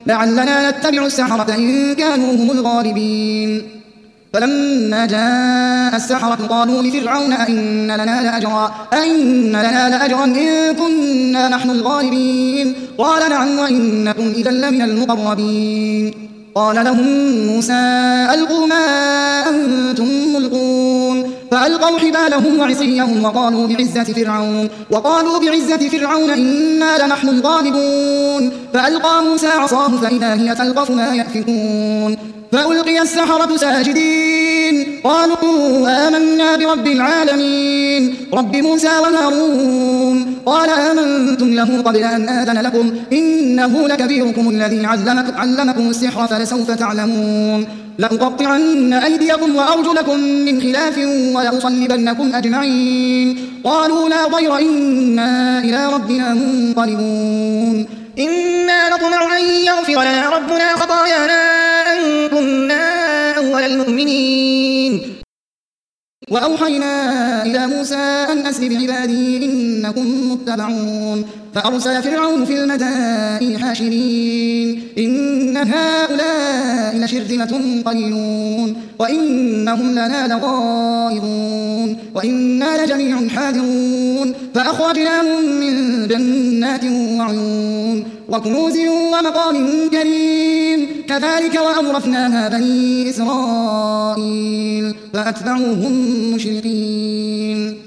لعلنا نتبع السحرة إن كانوا هم الغالبين. فلما جاء السحرة قالوا لفرعون أئن لنا لأجرا إن كنا نحن الغالبين. قال نعم وإنكم إذا لمن المقربين. قال لهم موسى ألقوا ما أنتم ملقون. فألقوا حبالهم وعصيهم وقالوا بعزة فرعون إنا لنحن الغالبون. فألقى موسى عصاه فإذا هي تلقف ما يأفكون. فألقي السحرة ساجدين قالوا آمنا برب العالمين رب موسى وهارون. قال آمنتم له قبل أن آذن لكم إنه لكبيركم الذي علمكم السحر فلسوف تعلمون. لأقطعن أيديكم وأرجلكم من خلاف ولأصلبنكم أجمعين. قالوا لا ضير إنا إلى ربنا منقلبون. إنا نطمع أن يغفر لنا ربنا خطايانا أن كنا أول المؤمنين. وأوحينا إلى موسى أن أسر بعبادي إنكم متبعون. فأرسل فرعون في المدائن حاشرين إن هؤلاء لشرذمة قليلون وإنهم لنا لغائظون وإنا لجميع حاذرون. فأخرجناهم من جنات وعيون وكنوز ومقام كريم كذلك وأورثناها بني إسرائيل فأتبعوهم مشرقين.